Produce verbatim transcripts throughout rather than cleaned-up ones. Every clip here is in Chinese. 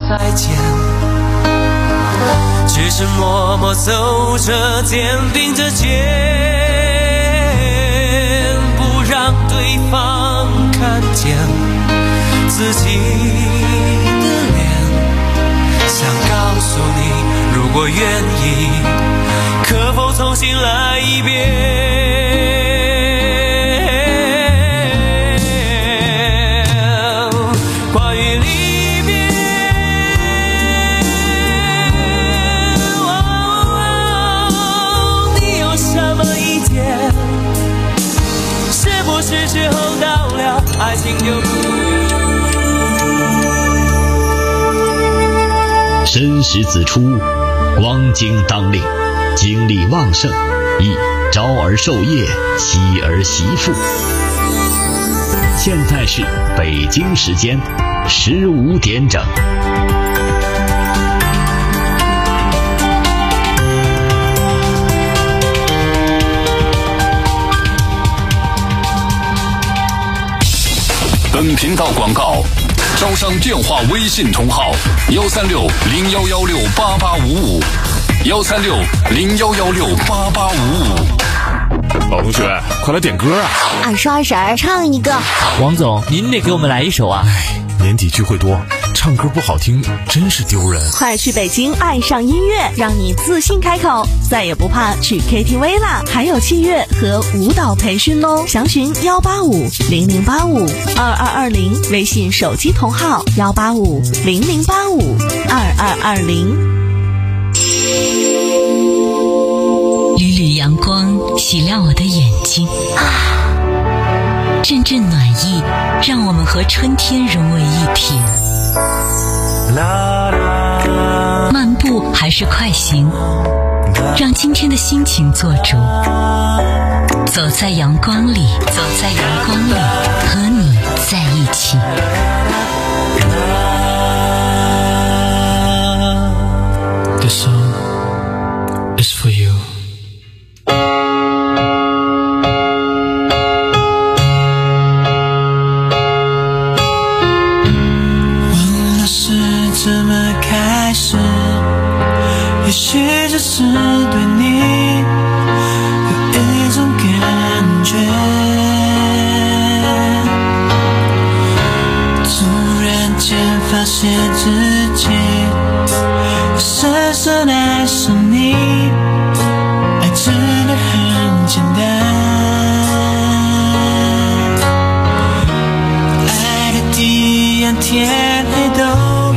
再见，只是默默走着，肩并着肩，不让对方看见自己的脸。想告诉你，如果愿意，可否重新来一遍。是时候到了，爱情就不申时子出，光景当令，精力旺盛，宜朝而寿夜，夕而媳妇。现在是北京时间十五点整。 本频道广告，招商电话微信同号：幺三六零幺幺六八八五五，幺三六零幺幺六八八五五。 老同学，快来点歌啊！ 二叔二婶儿唱一个。 王总，您得给我们来一首啊！ 哎，年底聚会多，唱歌不好听真是丢人。 快去北京爱上音乐，让你自信开口，再也不怕去 K T V 啦！还有器乐和舞蹈培训哦，详询幺八五零零八五二二二零，微信手机同号幺八五零零八五二二二零。 缕缕阳光洗亮我的眼睛，啊，阵阵暖意让我们和春天融为一体。漫步还是快行，让今天的心情做主。走在阳光里，走在阳光里，和你在一起。 This song is for you。 怎么开始？也许只是对你有一种感觉，突然间发现自己深深爱上你，爱真的很简单，爱的地暗天黑都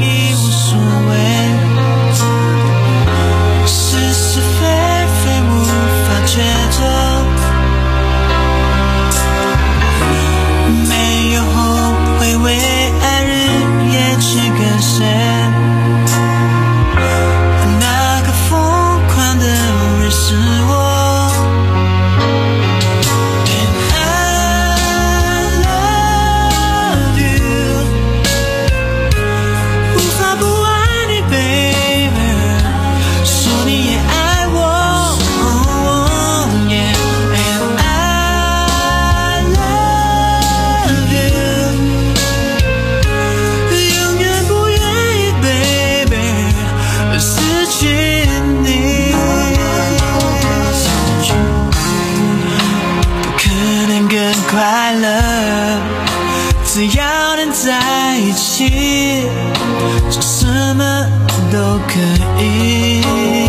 只要能在一起，做什么都可以。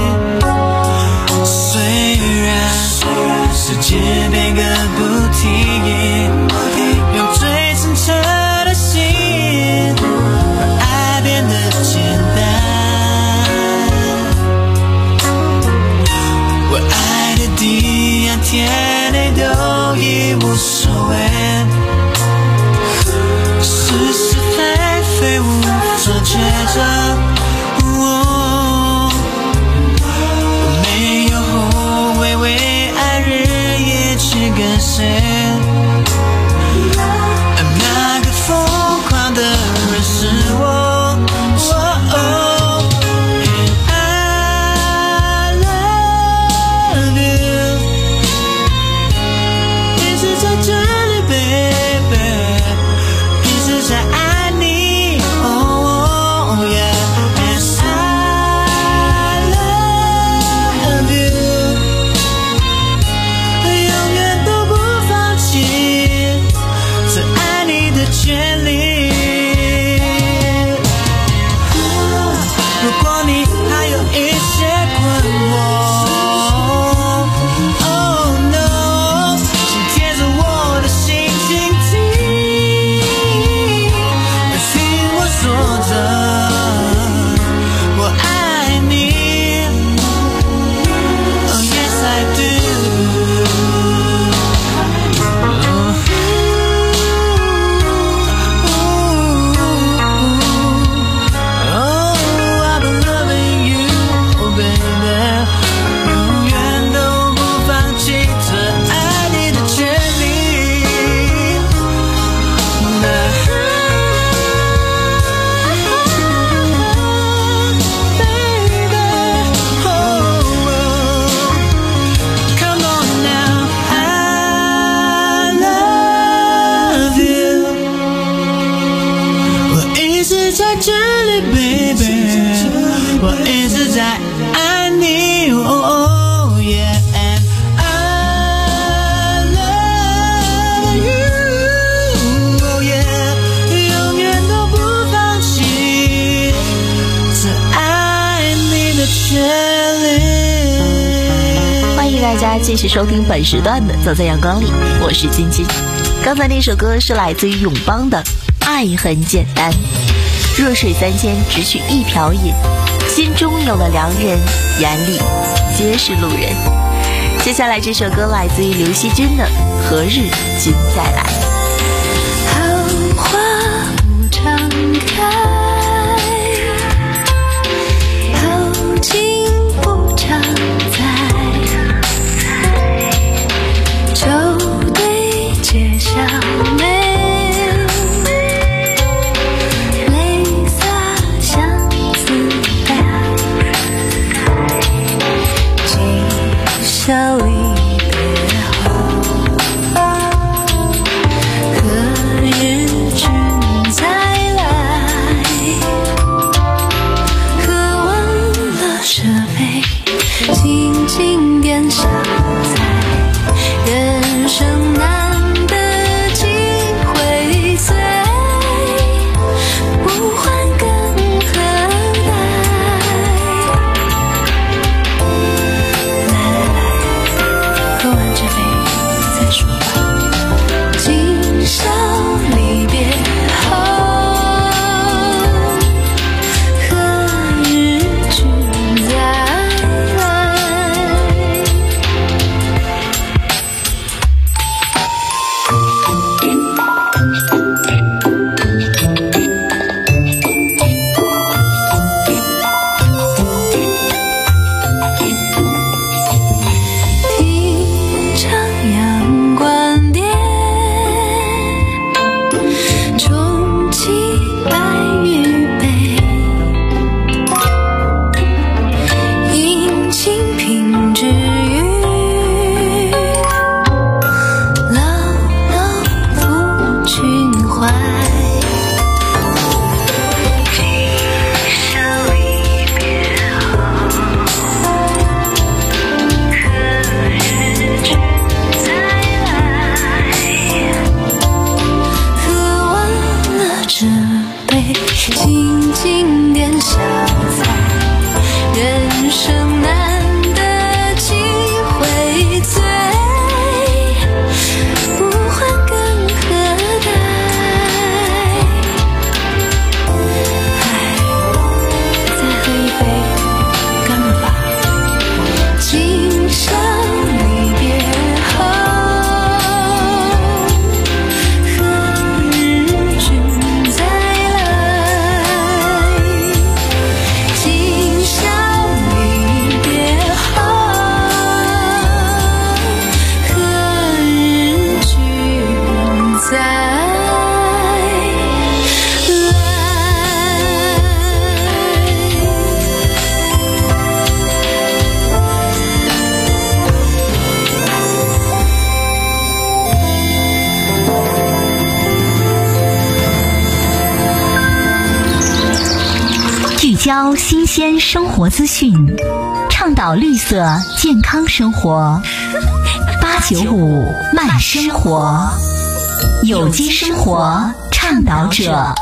虽然世界变个不停，用最澄澈的心，让爱变得简单。我爱的地暗天黑都已无所谓。是是非非无法抉择，哦，我没有后悔为爱日夜去跟随，那个疯狂的人是我。Yeah. baby， 我一直在爱你。Oh yeah， and I love you。Oh yeah， 永远都不放弃这爱你的权利。 欢迎大家继续收听本时段的《走在阳光里》，我是晶晶。刚才那首歌是来自于永邦的《爱很简单》，弱水三千只取一瓢饮，心中有了良人，眼里皆是路人。接下来这首歌来自于刘惜君的《何日君再来》。 好花不常开，好景不常在，就对街小妹，泪洒相思带，今宵离别后，何日君再来？喝完了这杯，静静点小菜，人生难得几回醉，不还更何待？来来来，喝完这杯再说吧。今宵离别后，何日君再来？品尝阳关店，重启白玉杯，饮清平之余，牢牢抚君怀。今宵离别后，何日君再来？喝完了这杯，静静点小菜，人生难得几回醉，不还更何待？唉，再喝一杯，干了吧。今宵离别后，何日君再来？今宵离别后，何日君再来？ 聚焦新鲜生活资讯，倡导绿色健康生活。八九五慢生活，有机生活倡导者。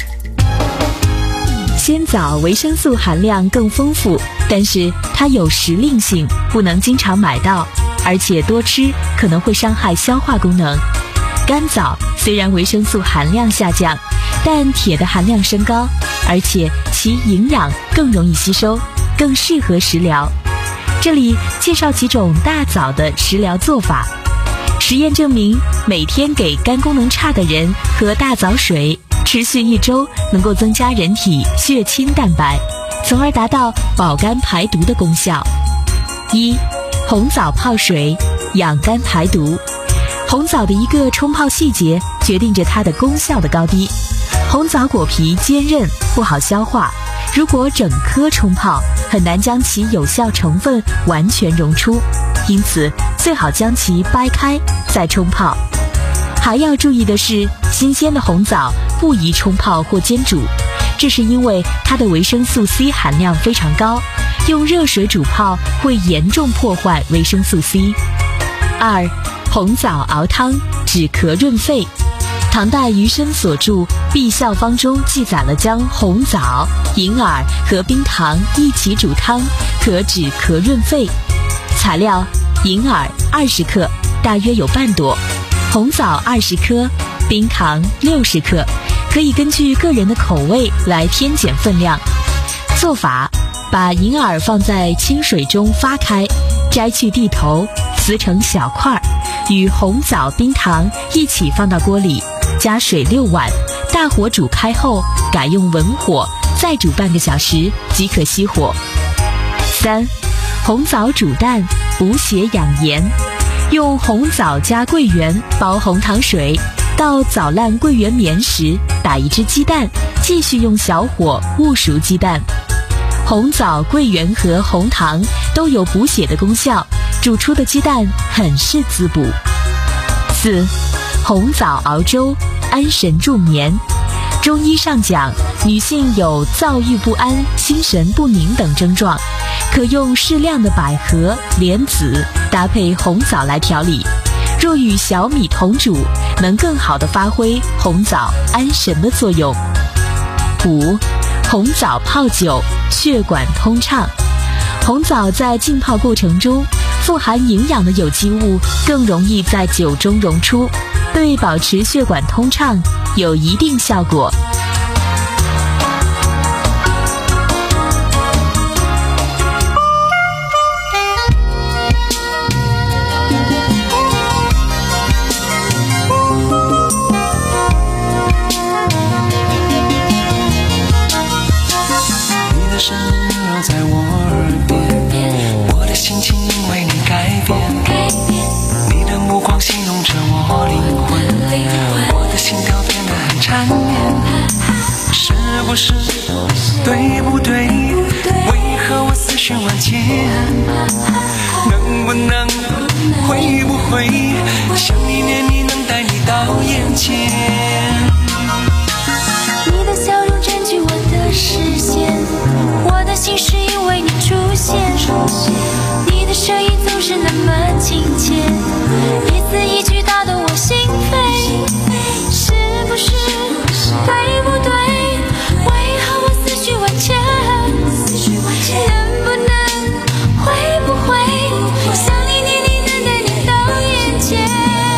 鲜枣维生素含量更丰富，但是它有时令性，不能经常买到，而且多吃可能会伤害消化功能。干枣虽然维生素含量下降，但铁的含量升高，而且其营养更容易吸收，更适合食疗。这里介绍几种大枣的食疗做法。实验证明，每天给肝功能差的人喝大枣水，持续一周能够增加人体血清蛋白，从而达到保肝排毒的功效。一、红枣泡水，养肝排毒。红枣的一个冲泡细节决定着它的功效的高低。红枣果皮坚韧，不好消化，如果整颗冲泡，很难将其有效成分完全溶出，因此最好将其掰开再冲泡。还要注意的是，新鲜的红枣不宜冲泡或煎煮， 这是因为它的维生素 C 含量非常高，用热水煮泡会严重破坏维生素 C。二、红枣熬汤止咳润肺。唐代余生所著《碧效方》中记载了将红枣、银耳和冰糖一起煮汤，可止咳润肺。材料：银耳二十克，大约有半朵；红枣二十颗，冰糖六十克。可以根据个人的口味来添减分量。做法：把银耳放在清水中发开，摘去蒂头，撕成小块，与红枣、冰糖一起放到锅里，加水六碗，大火煮开后改用文火，再煮半个小时即可熄火。三、红枣煮蛋补血养颜。用红枣加桂圆煲红糖水，到枣烂桂圆绵时，打一只鸡蛋，继续用小火焐熟鸡蛋。红枣、桂圆和红糖都有补血的功效，煮出的鸡蛋很是滋补。四、红枣熬粥安神助眠。中医上讲，女性有躁郁不安、心神不宁等症状，可用适量的百合、莲子搭配红枣来调理，若与小米同煮，能更好地发挥红枣安神的作用。五、红枣泡酒血管通畅。红枣在浸泡过程中，富含营养的有机物更容易在酒中溶出，对保持血管通畅有一定效果。 对不对？为何我思绪万千？能不能，会不会，想一念你能带你到眼前？ 你的笑容占据我的视线，我的心是因为你出现。你的声音总是那么亲切，一字一句打动我心扉。是不是？对不对？为何我思绪万千？能不能，会不会，想你念你能带你到眼前？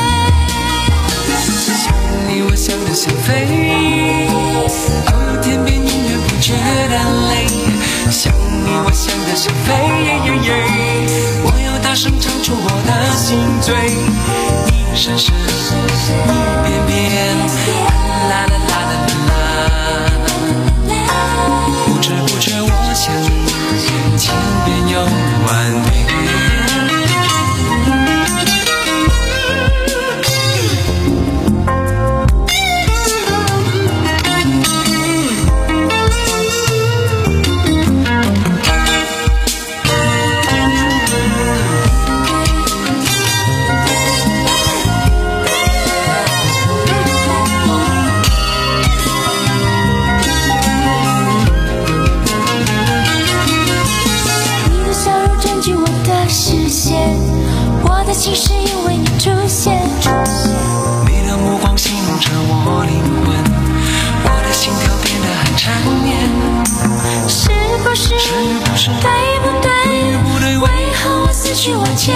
想你我想得想飞，哦天边永远不觉得累。想你我想得想飞，我要大声唱出我的心醉。一闪闪，一遍遍，啦啦啦啦啦。不知不觉我想你千遍又万遍。 我的心是因为你出现， 你的目光形容着我灵魂，我的心跳变得很缠绵。 是不是？ 是不是？ 对不对？ 对不对？ 为何我思绪万千？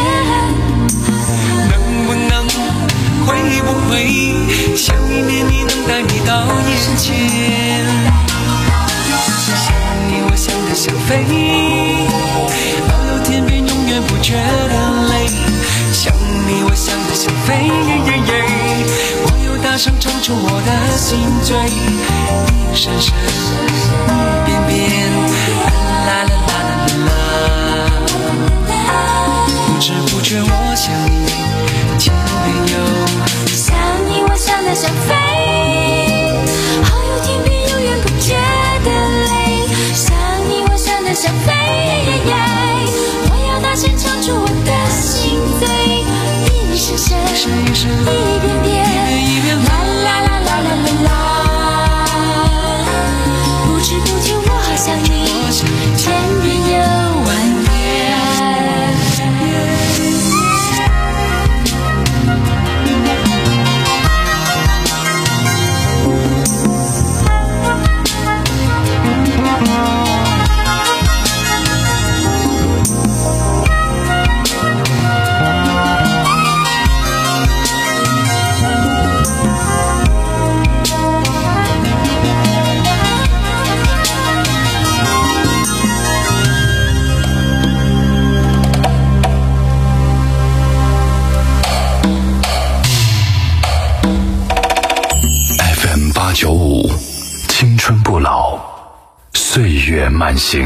能不能，会不会，想一念你能带你到眼前？想你我想得想飞，到天边永远不觉得累。想你我想得想飞，我又大声唱出我的心醉。一闪闪，一遍遍，啦啦啦啦啦。不知不觉我想你千遍又想你我想得想飞，好有天边永远不觉得累。想你我想得想飞，我要大声唱出我的心醉。一闪闪，一遍遍，啦啦啦啦啦啦啦。不慢行。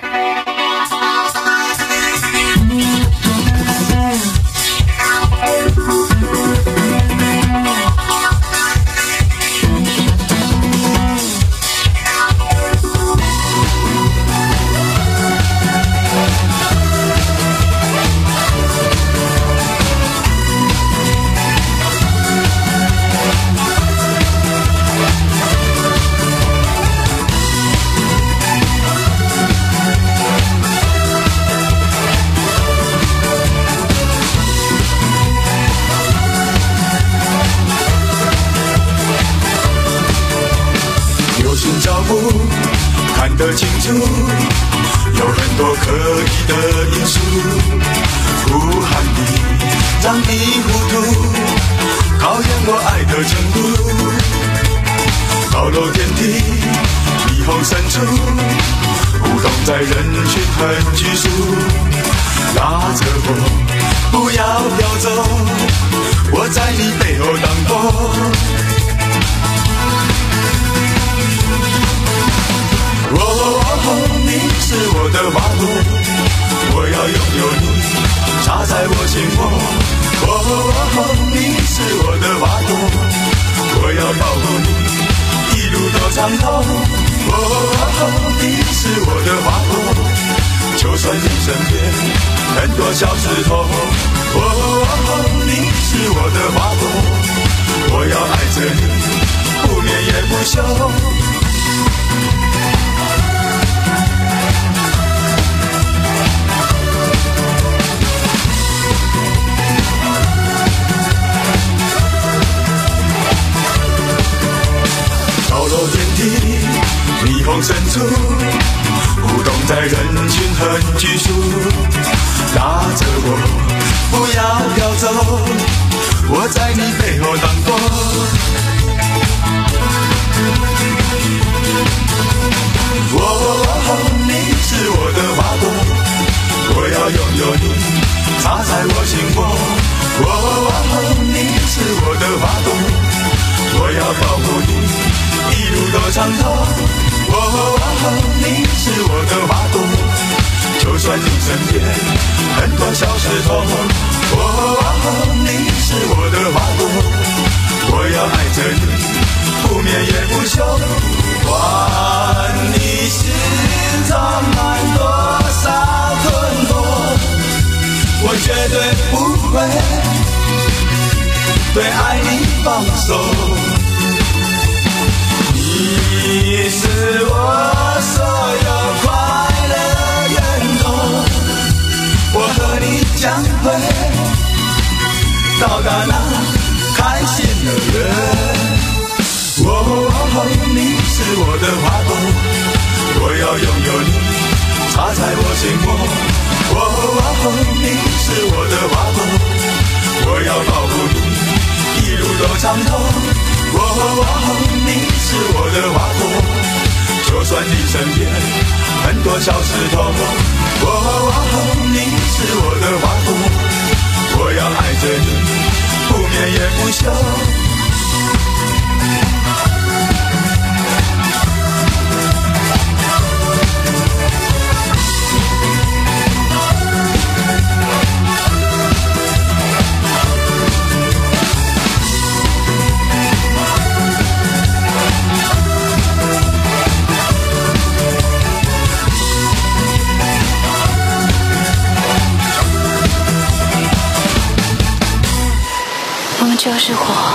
看得清楚，有很多可疑的因素，不喊你让你糊涂，考验我爱的程度。高楼电梯，霓虹深处，舞动在人群很拘束，拉着我不要飘走，我在你背后挡风。哦，你是我的花朵，我要拥有你，插在我心窝。哦，你是我的花朵，我要保护你，一路都畅通。哦，你是我的花朵，就算你身边很多小石头。哦，你是我的花朵，我要爱着你，不眠也不休。高楼电梯，霓虹深处，舞动在人群很拘束，拉着我不要飘走，我在你背后挡风。哦，你是我的花朵，我要拥有你，插在我心窝。哦，你是我的花朵，我要保护你，一路都畅通。哦，你是我的花朵，就算你身边很多小石头。哦，你是我的花朵，我要爱着你，不眠也不休。管你心装满多少困惑，我绝对不会对爱你放手。你是我所有快乐源头，我和你将会到达那开心的人。哦，你是我的花朵，我要拥有你，插在我心窝。哦，你是我的花朵，我要保护你，一路都畅通。哦，你是我的花朵，就算你身边很多小石头。哦，你是我的花朵，我要爱着你，不眠也不休。 我们就是火。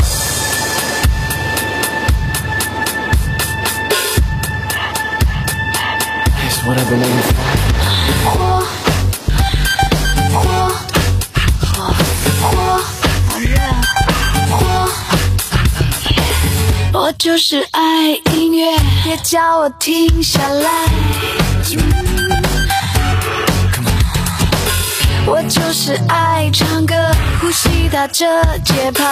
It's what I've been waiting for. 火，火，火，火，好热，火。我就是爱音乐，别叫我停下来。我就是爱唱歌，呼吸打着节拍。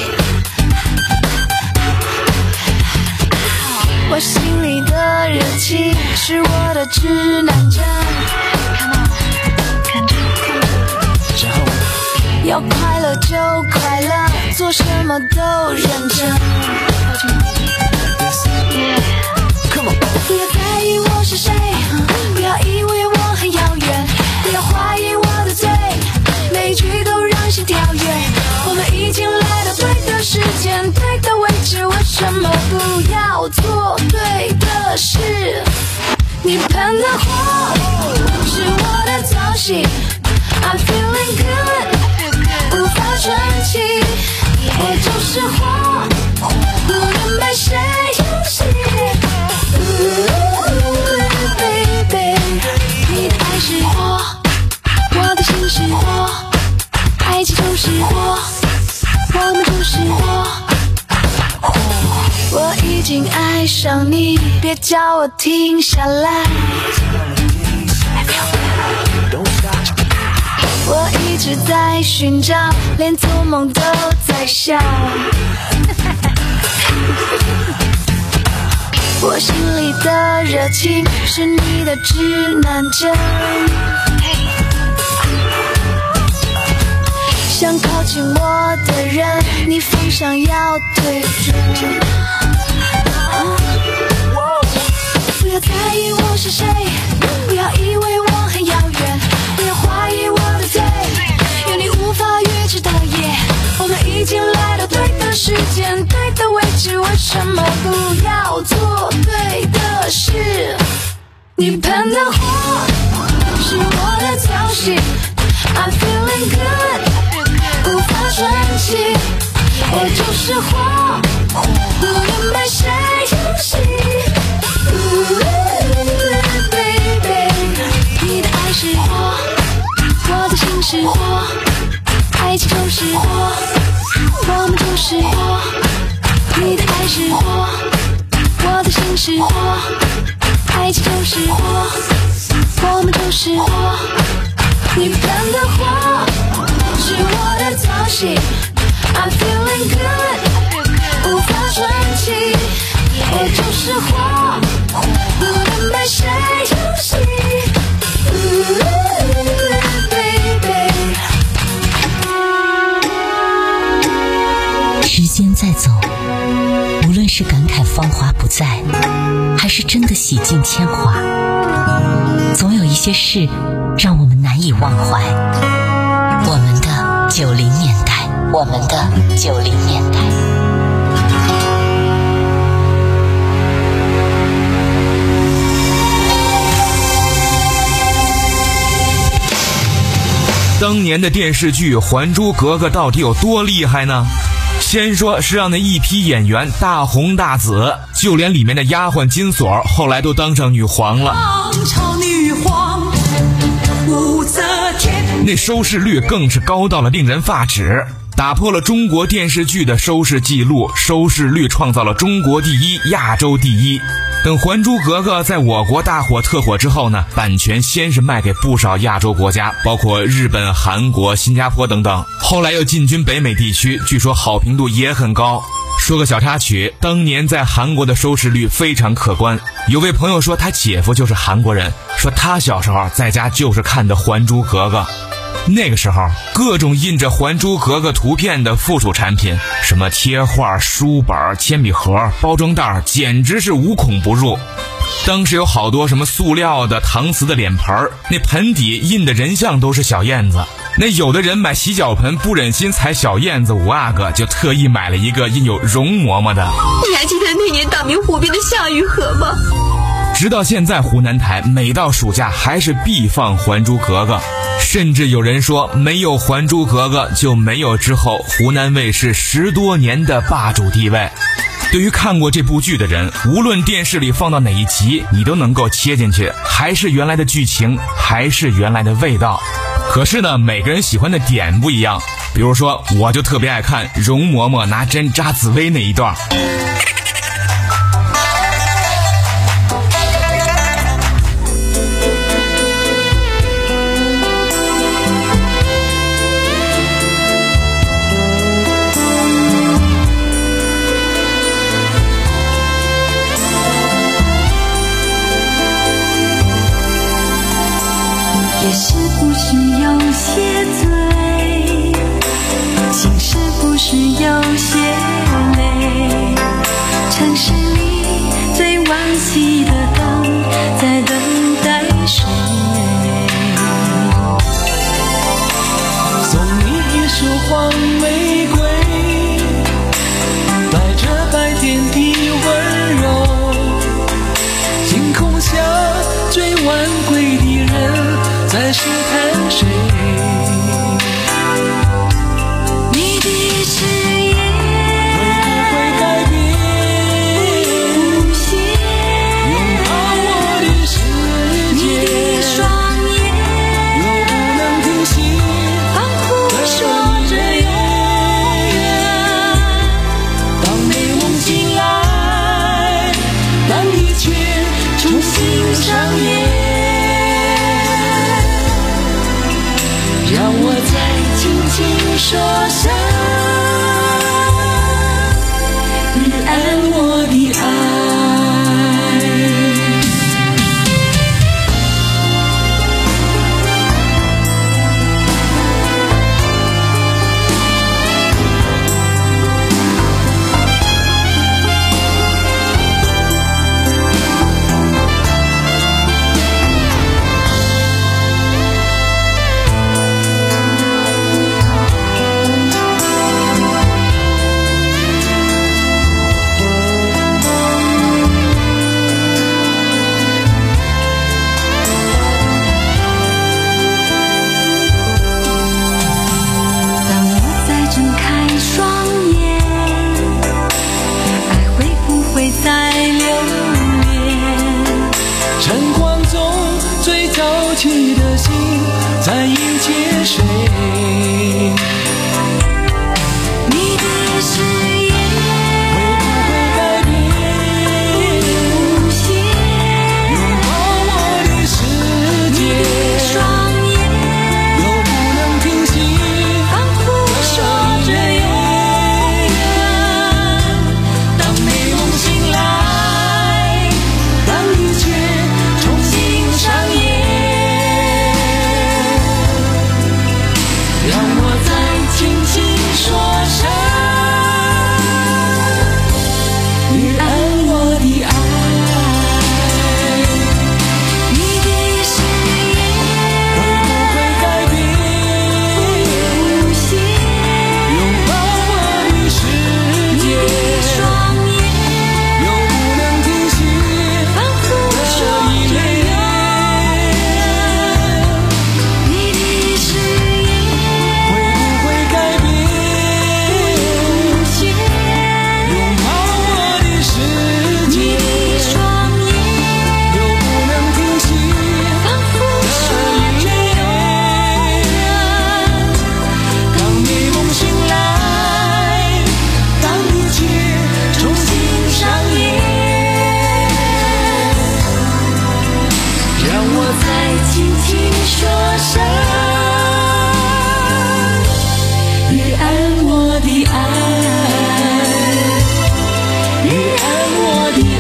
我心里的热情是我的指南针。要快乐就快乐，做什么都认真。不要在意我是谁， 对的事，你喷的火是我的造型 I'm feeling good 无法喘气，我就是火不能被谁游戏 Baby 你的爱是火，我的心是火，爱情就是火，我们就是火，我已经爱上你，别叫我停下来。我一直在寻找，连做梦都在笑。我心里的热情是你的指南针，想靠近我的人，你方向要对准。不要在意我是谁，不要以为我很遥远，不要怀疑我的罪，有你无法预知的夜，我们已经来到对的时间，对的位置，为什么不要做对的事？你喷的火是我的造型 I'm feeling good 无法喘气，我就是火不能被谁游戏 Baby 你的爱是火，我的心是火，爱情就是火，我们就是火，你的爱是火，我的心是火，爱情就是火，我们就是火，你喷的火是我的造型 I'm feeling good 无法喘气，我就是火不能被谁游戏 Baby 时间在走，无论是感慨芳华不再，还是真的洗尽铅华，总有一些事让我们难以忘怀。我们的九零年代，我们的九零年代。 当年的电视剧《还珠格格》到底有多厉害呢？先说是让那一批演员大红大紫，就连里面的丫鬟金锁后来都当上女皇了。 王朝女皇武则天， 那收视率更是高到了令人发指，打破了中国电视剧的收视记录，收视率创造了中国第一、亚洲第一。等《还珠格格》在我国大火特火之后呢，版权先是卖给不少亚洲国家，包括日本、韩国、新加坡等等，后来又进军北美地区，据说好评度也很高。说个小插曲，当年在韩国的收视率非常可观，有位朋友说他姐夫就是韩国人，说他小时候在家就是看的《还珠格格》。那个时候各种印着《还珠格格》图片的附属产品，什么贴画、书本、铅笔盒、包装袋，简直是无孔不入。当时有好多什么塑料的、搪瓷的脸盆，那盆底印的人像都是小燕子。那有的人买洗脚盆不忍心踩小燕子五阿哥，就特意买了一个印有容嬷嬷的。 你还记得那年大明湖边的夏雨荷吗？ 直到现在湖南台每到暑假还是必放《还珠格格》，甚至有人说没有《还珠格格》就没有之后湖南卫视十多年的霸主地位。对于看过这部剧的人，无论电视里放到哪一集，你都能够切进去，还是原来的剧情，还是原来的味道。可是呢，每个人喜欢的点不一样，比如说我就特别爱看容嬷嬷拿针扎紫薇那一段。 也是不是有些醉，心是不是有些累，城市里最往昔的灯在等待谁， 送你一束黄玫瑰，带着白天的温柔， 晚归的人在试探谁？ 你的誓言会不会改变？ 不歇， 拥抱我的世界， 你的双眼又不能停息， 仿佛说着永远。 当美梦醒来，当一切重新上演，让我再轻轻说声日安我的爱。在迎接谁？ 你的誓言会不会改变？ 不歇， 拥抱我的世界， 你的双眼又不能停息， 仿佛说着永远。 当美梦醒来，当一切重新上演，让我再轻轻说声日安我的爱。 你的誓言会不会改变？ 不歇， 拥抱我的世你界， 的双眼又不能停息， 仿佛说着永远。你的誓言会不会改变？ 不歇， 拥抱我的世你界， 的双眼又不能停息， 仿佛说着永远。 当美梦醒来，当一切重新上演，让我再轻轻说声日安我的爱，日安我的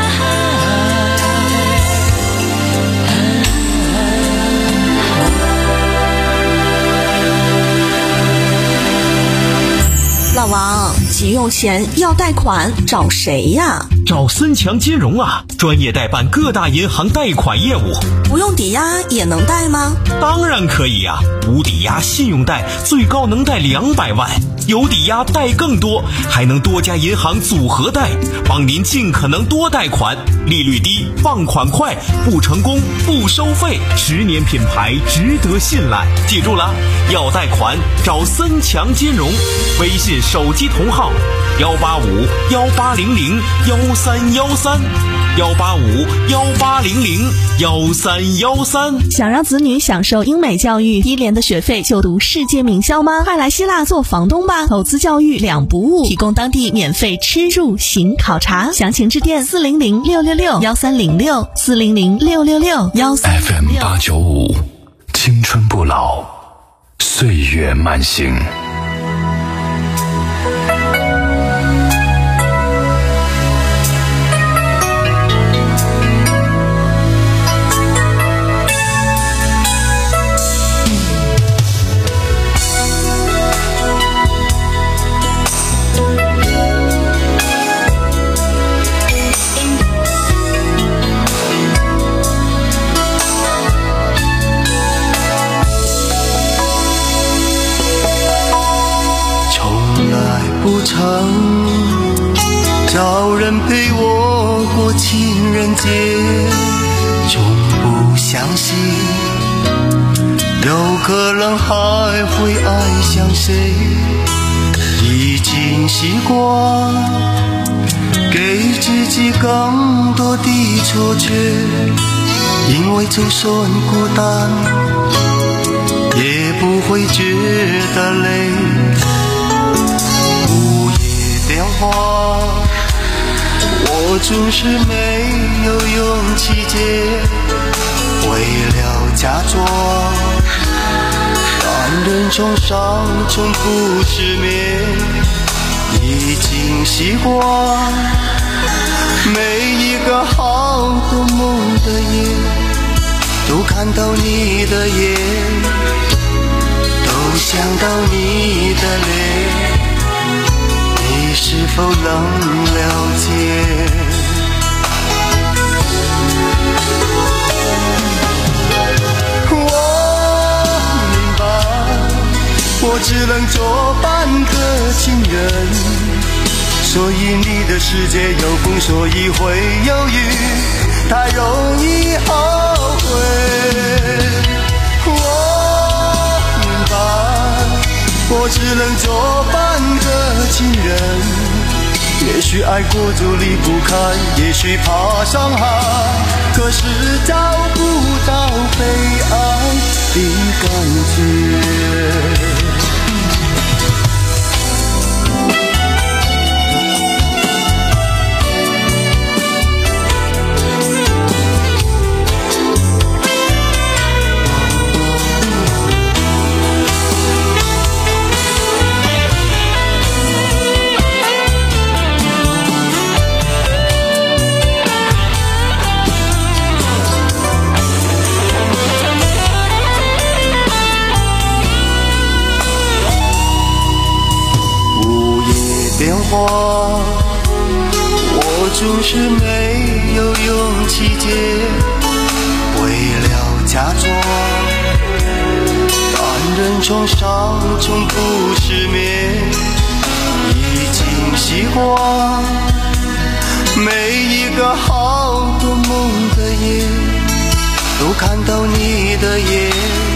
老王，急用钱要贷款找谁呀？ 找森强金融啊，专业代办各大银行贷款业务。 不用抵押也能贷吗？ 当然可以呀、啊，无抵押信用贷最高能贷两百万，有抵押贷更多，还能多家银行组合贷，帮您尽可能多贷款，利率低，放款快，不成功不收费，十年品牌值得信赖。记住了，要贷款找森强金融，微信手机同号幺八五幺八零零幺三幺三幺八五幺八零零幺三幺三。 想让子女享受英美教育，低廉的学费就读世界名校吗？快来希腊做房东吧！投资教育两不误，提供当地免费吃住行考察，详情致电四零零六六六幺三零六四零零六六六幺三零六。 F M 八九五，青春不老，岁月慢行。 不曾找人陪我过情人节，从不想相信有可能还会爱上谁，已经习惯给自己更多的错觉，因为就算孤单也不会觉得累。午夜电话我总是没有勇气接，为了假装男人从伤从不失眠，已经习惯每一个好的梦的夜都看到你的眼，都想到你的脸，你是否能了解？我明白，我只能做半个情人，所以你的世界有风，所以会犹豫，太容易后悔。我明白，我只能做半个情人，也许爱过就离不开，也许怕伤害，可是找不到被爱的感觉。我总是没有勇气接，为了假装男人从伤从不失眠，已经习惯每一个好的梦的夜都看到你的眼，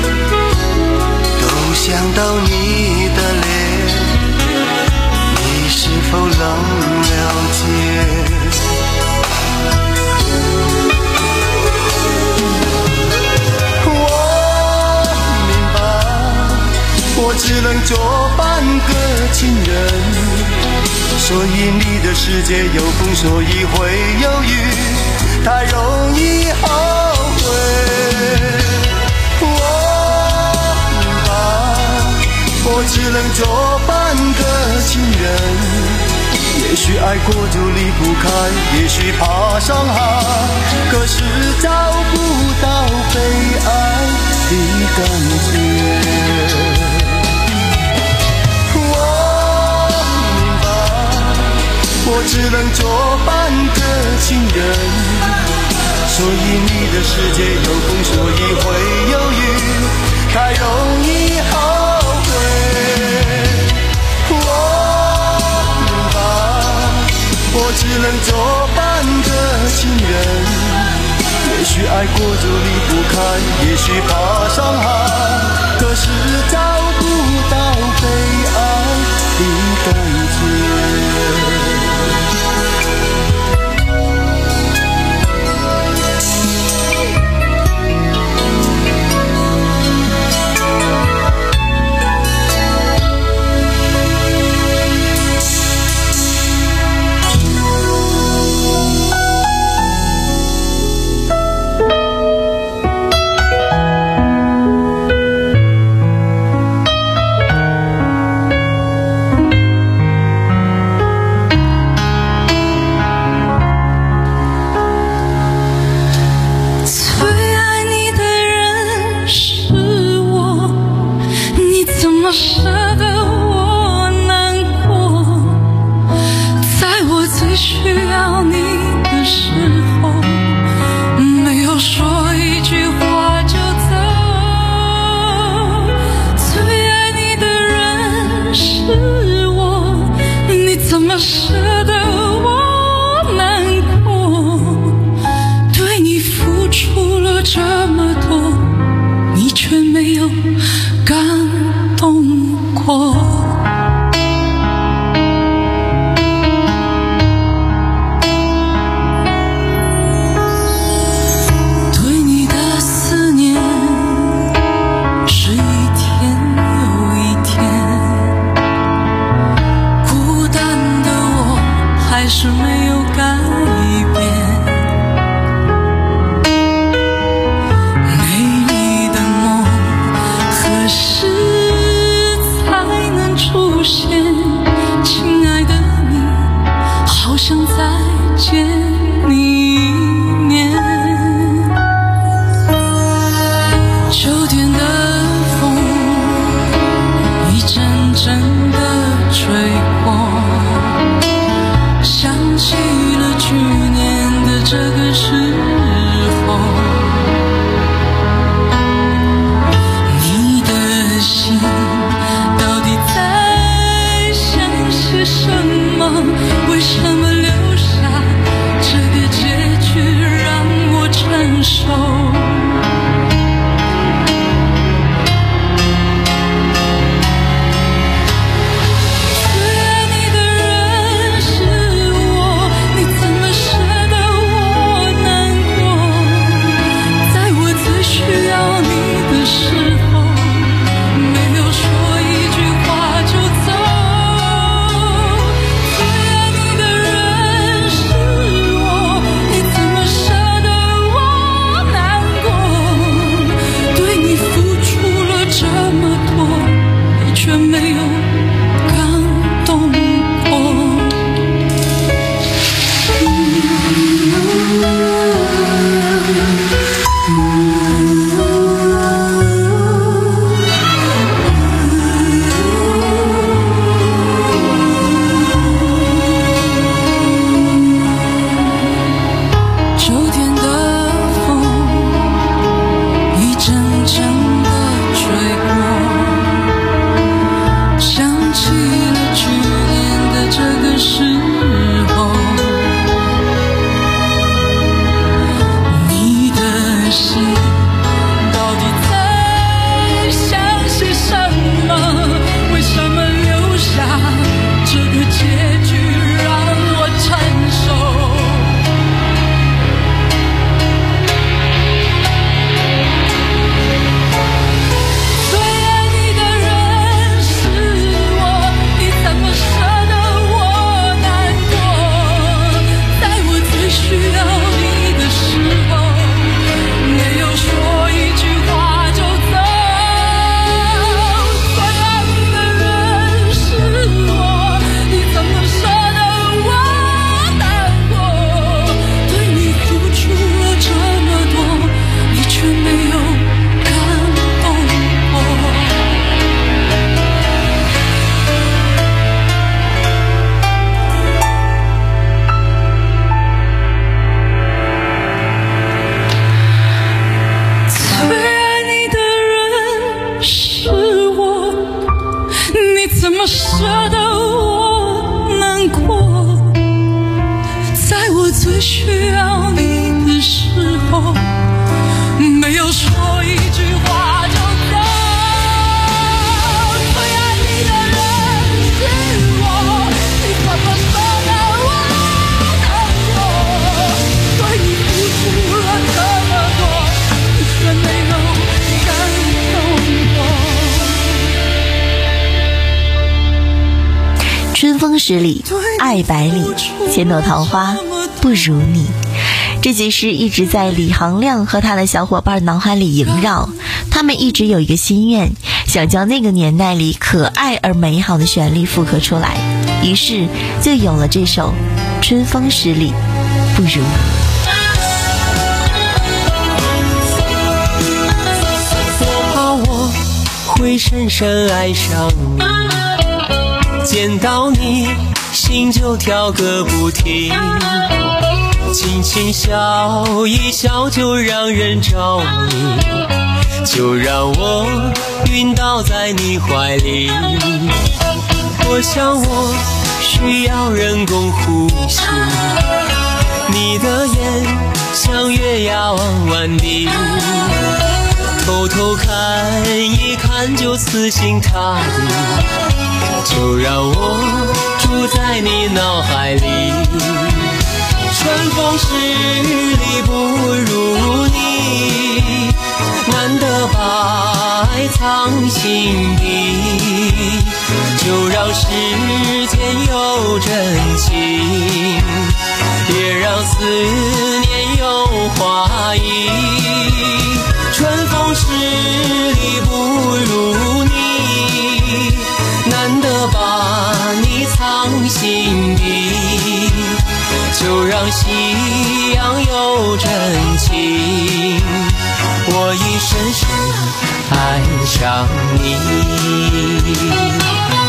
都想到你的脸，是否能了解？我明白，我只能做半个情人，所以你的世界有风，所以会犹豫，太容易后悔。我明白，我只能做半个情人，也许爱过就离不开，也许怕伤害，可是找不到被爱的感觉。我明白，我只能做半个情人，所以你的世界有风，所以会犹豫，太容易后我只能做半个情人，也许爱过就离不开，也许怕伤害，可是找不到被爱的感觉。 十里爱百里，千朵桃花不如你。这句诗一直在李行亮和他的小伙伴脑海里萦绕，他们一直有一个心愿，想将那个年代里可爱而美好的旋律复刻出来，于是就有了这首春风十里不如你。 我怕我会深深爱上你，见到你心就跳个不停，轻轻笑一笑就让人着迷，就让我晕倒在你怀里。我想我需要人工呼吸，你的眼像月牙弯弯的，偷偷看一看就死心塌地，就让我住在你脑海里。春风十里不如你，难得把爱藏心底，就让时间有真情，也让思念有花意。春风十里不如你，难得把你藏心底，就让夕阳有真情，我已深深爱上你。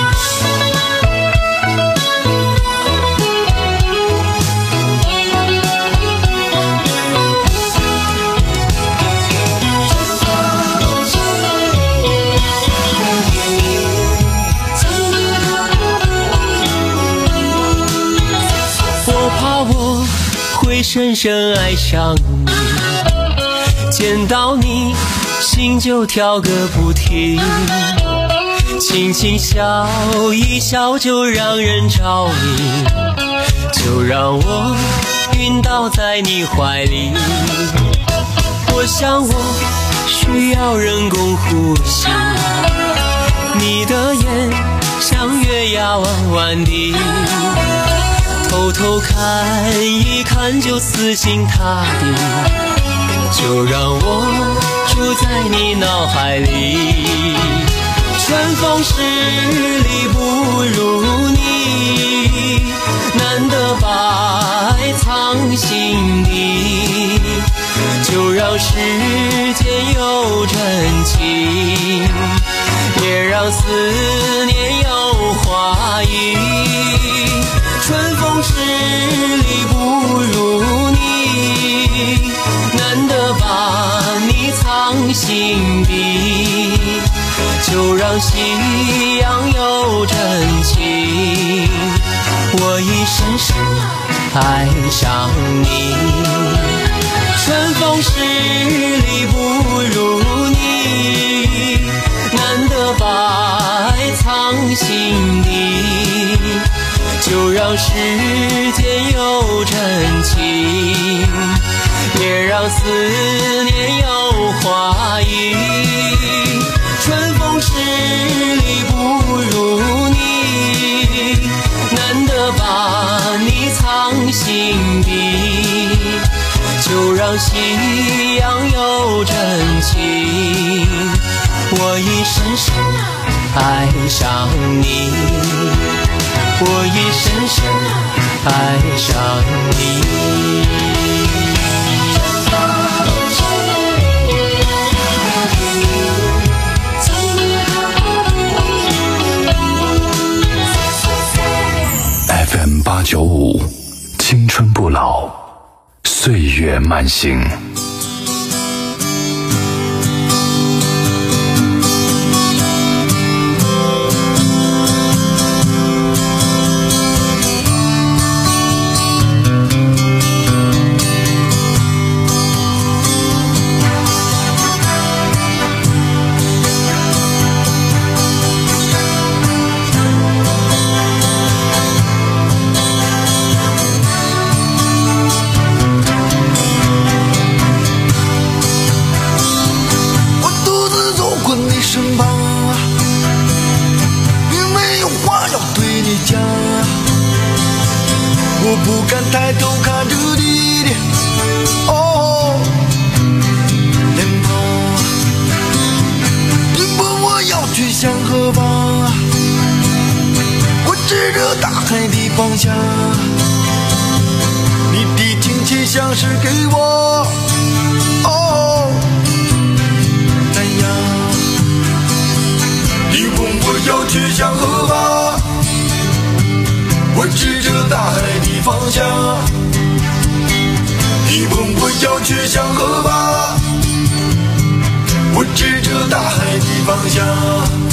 会深深爱上你，见到你心就跳个不停，轻轻笑一笑就让人着迷，就让我晕倒在你怀里。我想我需要人工呼吸，你的眼像月牙弯弯的，偷偷看一看就死心塌地，就让我住在你脑海里。春风十里不如你，难得把爱藏心底，就让时间思念有花意，春风十里不如你，难得把你藏心底，就让夕阳有真情，我已深深爱上你。春风十里不如你，难得把爱藏心底，就让时间有真情，也让思念有花意。春风十里不如你，难得把你藏心底，就让夕阳有真情，我已深深爱上你，我已深深爱上你。 F M 八九五，青春不老，岁月慢行。 我不敢抬头看着你的哦脸庞，你问我要去向何方，我指着大海的方向，你的亲切像是给我哦赞扬。你问我要去向何方，我指着大海的方向，你问我要去向何方，我指着大海的方向。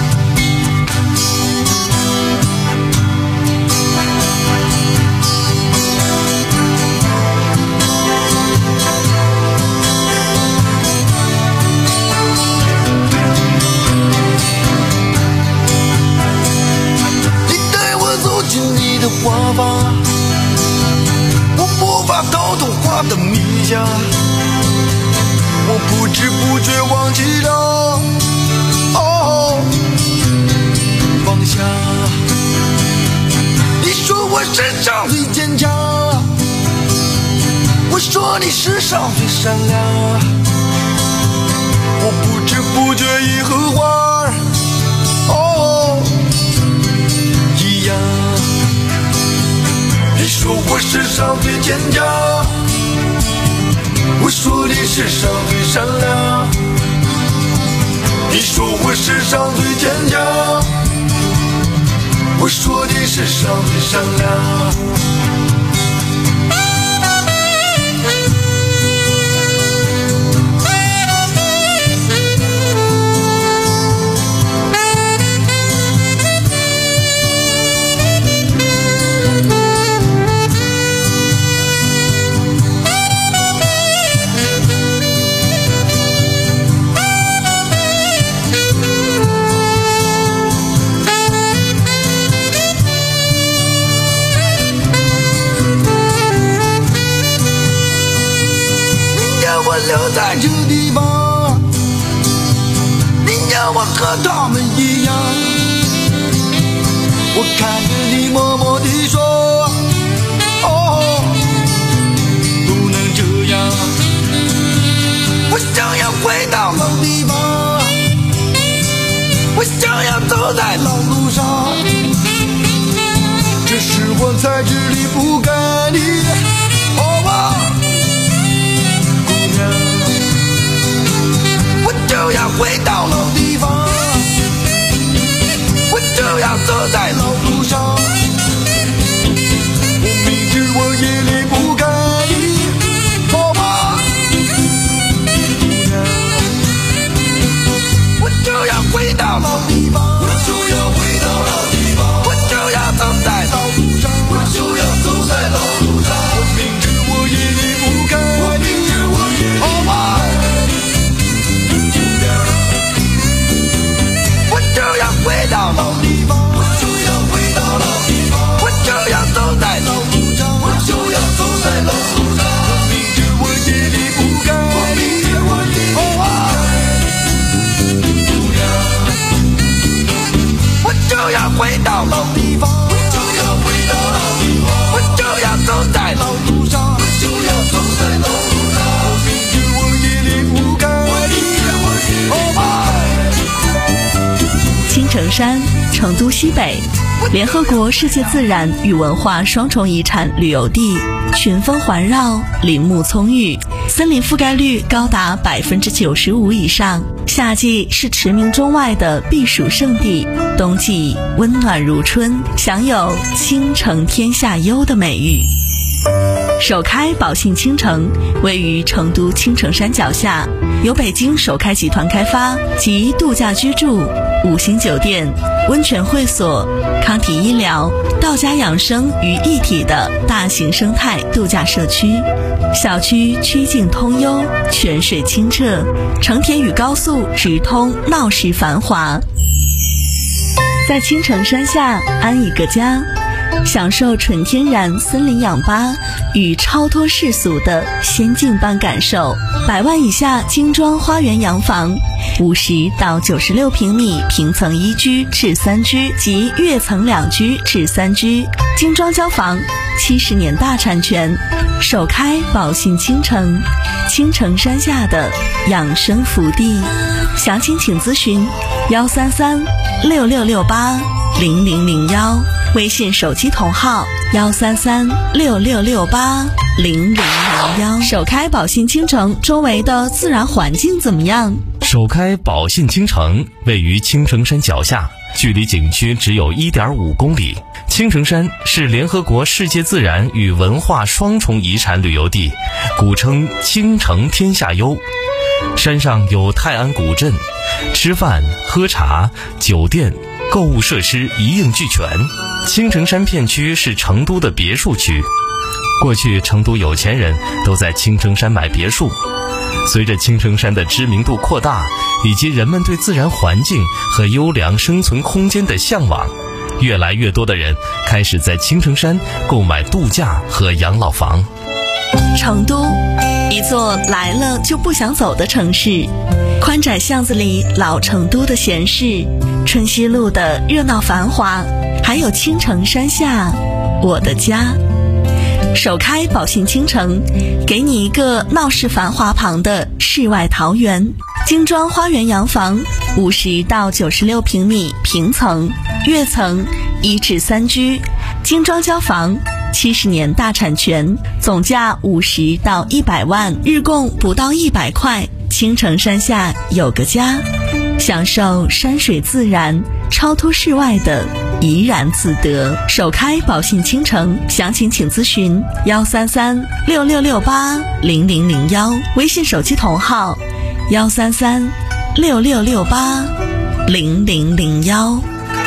你的花瓣，我无法逃脱花的迷香，我不知不觉忘记了哦方向。你说我世上最坚强，我说你世上最善良，我不知不觉已和花儿哦一样。你说我世上最坚强，我说你世上最善良，你说我世上最坚强，我说你世上最善良。留在这地方，你让我和他们一样，我看着你默默地说哦不能这样，我想要回到老地方，我想要走在老路上，这是我在这里不该离哦啊我就要回到老地方， 走在老路上。我明知我夜里不该好吧，我就要回到老地方，我就要回到老地方，我就要走在老路上，我就要走在老路上。我明知我夜里不该，我明知我夜里好吧，我就要回到老地方，我就要回到老地方，我就要走在老路上，我就要走在老路上。我明知我夜里不该，我明知我夜里不该，我就要回到老地方，我就要回到老地方，我就要走在老路上，我就要走在老路上。我明知我夜里不该，我明知我夜里不该。 青城山，成都西北，联合国世界自然与文化双重遗产旅游地，群峰环绕，林木葱郁，森林覆盖率高达百分之九十五以上。夏季是驰名中外的避暑胜地，冬季温暖如春，享有倾城天下优的美誉。首开宝信倾城位于成都青城山脚下，由北京首开集团开发，集度假居住、五星酒店、温泉会所、康体医疗、道家养生于一体的大型生态度假社区。小区曲径通幽，泉水清澈，成田与高速直通，闹市繁华。在青城山下安一个家，享受纯天然森林氧吧与超脱世俗的仙境般感受。百万以下精装花园洋房，五十到九十六平米平层一居至三居及跃层两居至三居，精装交房，七十年大产权，首开宝信倾城，青城山下的养生福地。详情请咨询幺三三六六六八零零零幺。微信手机同号幺三三六六六八零零零幺。首开宝信倾城周围的自然环境怎么样？ 首开宝信倾城位于青城山脚下，距离景区只有 一点五公里。青城山是联合国世界自然与文化双重遗产旅游地，古称倾城天下优。山上有泰安古镇，吃饭、喝茶、酒店、购物设施一应俱全。青城山片区是成都的别墅区，过去成都有钱人都在青城山买别墅。随着青城山的知名度扩大，以及人们对自然环境和优良生存空间的向往，越来越多的人开始在青城山购买度假和养老房。 成都，一座来了就不想走的城市。宽窄巷子里老成都的闲适，春熙路的热闹繁华，还有青城山下我的家。首开宝信倾城，给你一个闹市繁华旁的世外桃源。精装花园洋房，五十到九十六平米平层、跃层一至三居，精装交房，七十年大产权，总价五十到一百万，日供不到一百块。青城山下有个家，享受山水自然，超脱世外的怡然自得。首开宝信倾城，详情请咨询幺三三六六六八零零零幺，微信手机同号幺三三六六六八零零零幺。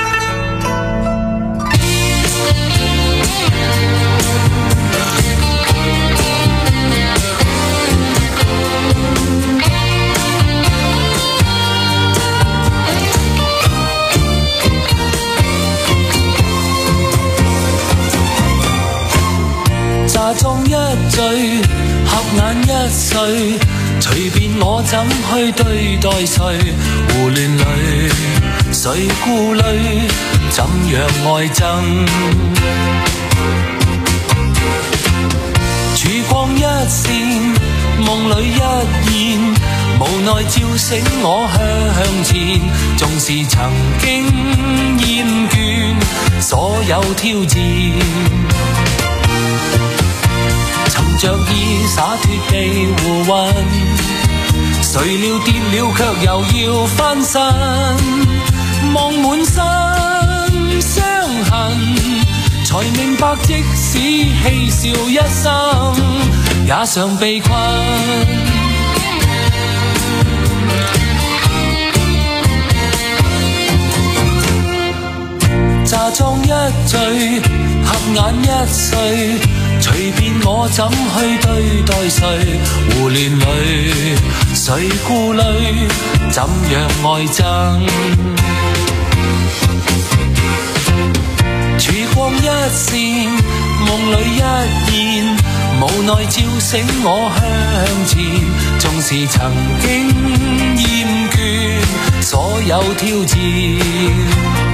乍裝一醉，合眼一睡，隨便我怎去對待誰？胡亂裏，誰顧慮？怎樣愛憎？曙光一閃，夢裏一現，無奈照醒我向前。縱是曾經厭倦所有挑戰，着意灑脫地胡混，誰料跌了卻又要翻身，望滿身痕，才明白即使嬉笑一生，也常被困。詐裝一醉，合眼一睡，隨便我怎去對待誰？胡亂裏，誰顧慮？怎樣愛憎？曙光一閃，夢裏一現，無奈照醒我向前。縱是曾經厭倦所有挑戰。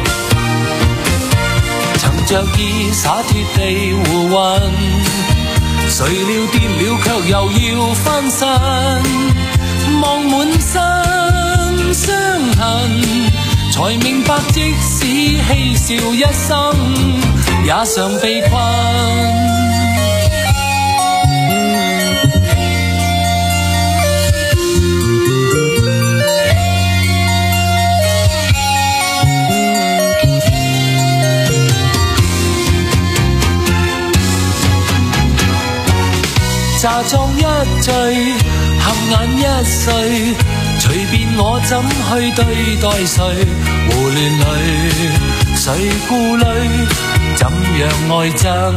曾着意灑脱地胡混，誰料跌了卻又要翻身，望滿身傷痕，才明白即使嬉笑一生，也常被困。詐裝一醉，合眼一睡，隨便我怎去對待誰？胡亂裏，誰顧慮？怎樣愛憎？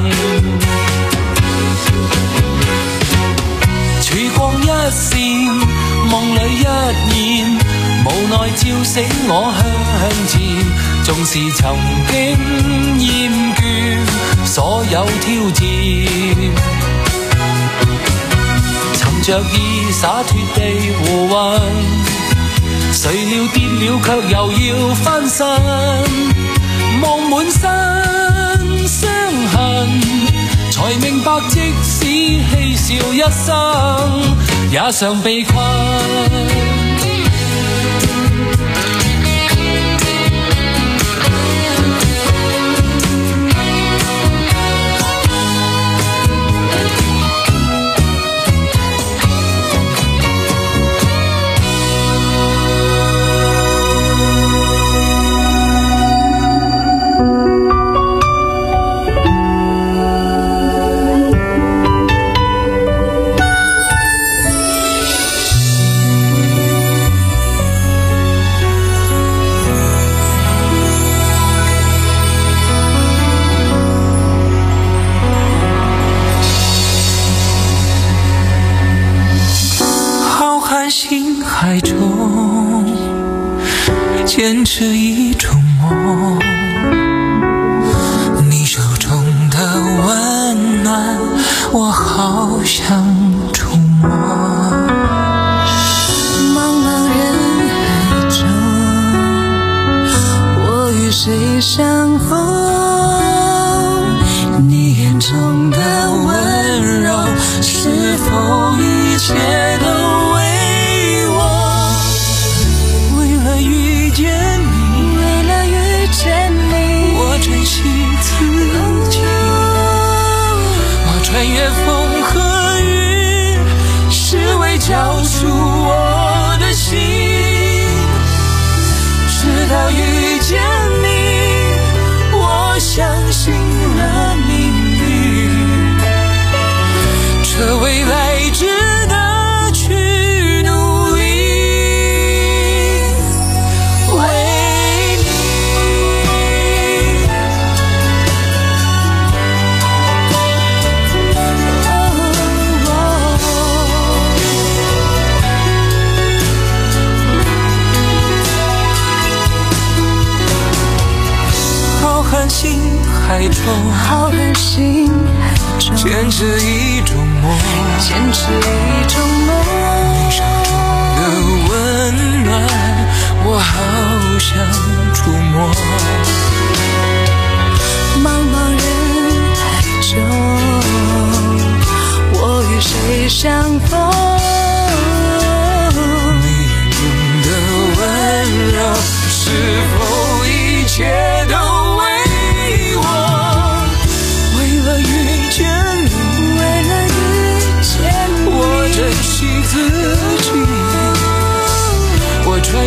曙光一閃，夢裏一現，無奈照醒我向前。縱是曾經厭倦所有挑戰。着意灑脱地胡混，誰料跌了卻又要翻身，望滿身傷痕，才明白即使嬉笑一生，也常被困。海中坚持一种梦，你手中的温暖，我好想触摸。 茫茫人海中，我与谁相逢？你眼中的温柔，是否一切都？穿越风和雨，是为交出我的心。直到遇见你，我相信了命运，这未来值得去努力。为你心海中，浩瀚星海中，坚持一种梦，坚持一种梦。你手中的温暖，我好想触摸。茫茫人海中，我与谁相逢？你眼中的温柔，是否一切都？珍惜自己，我穿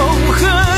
和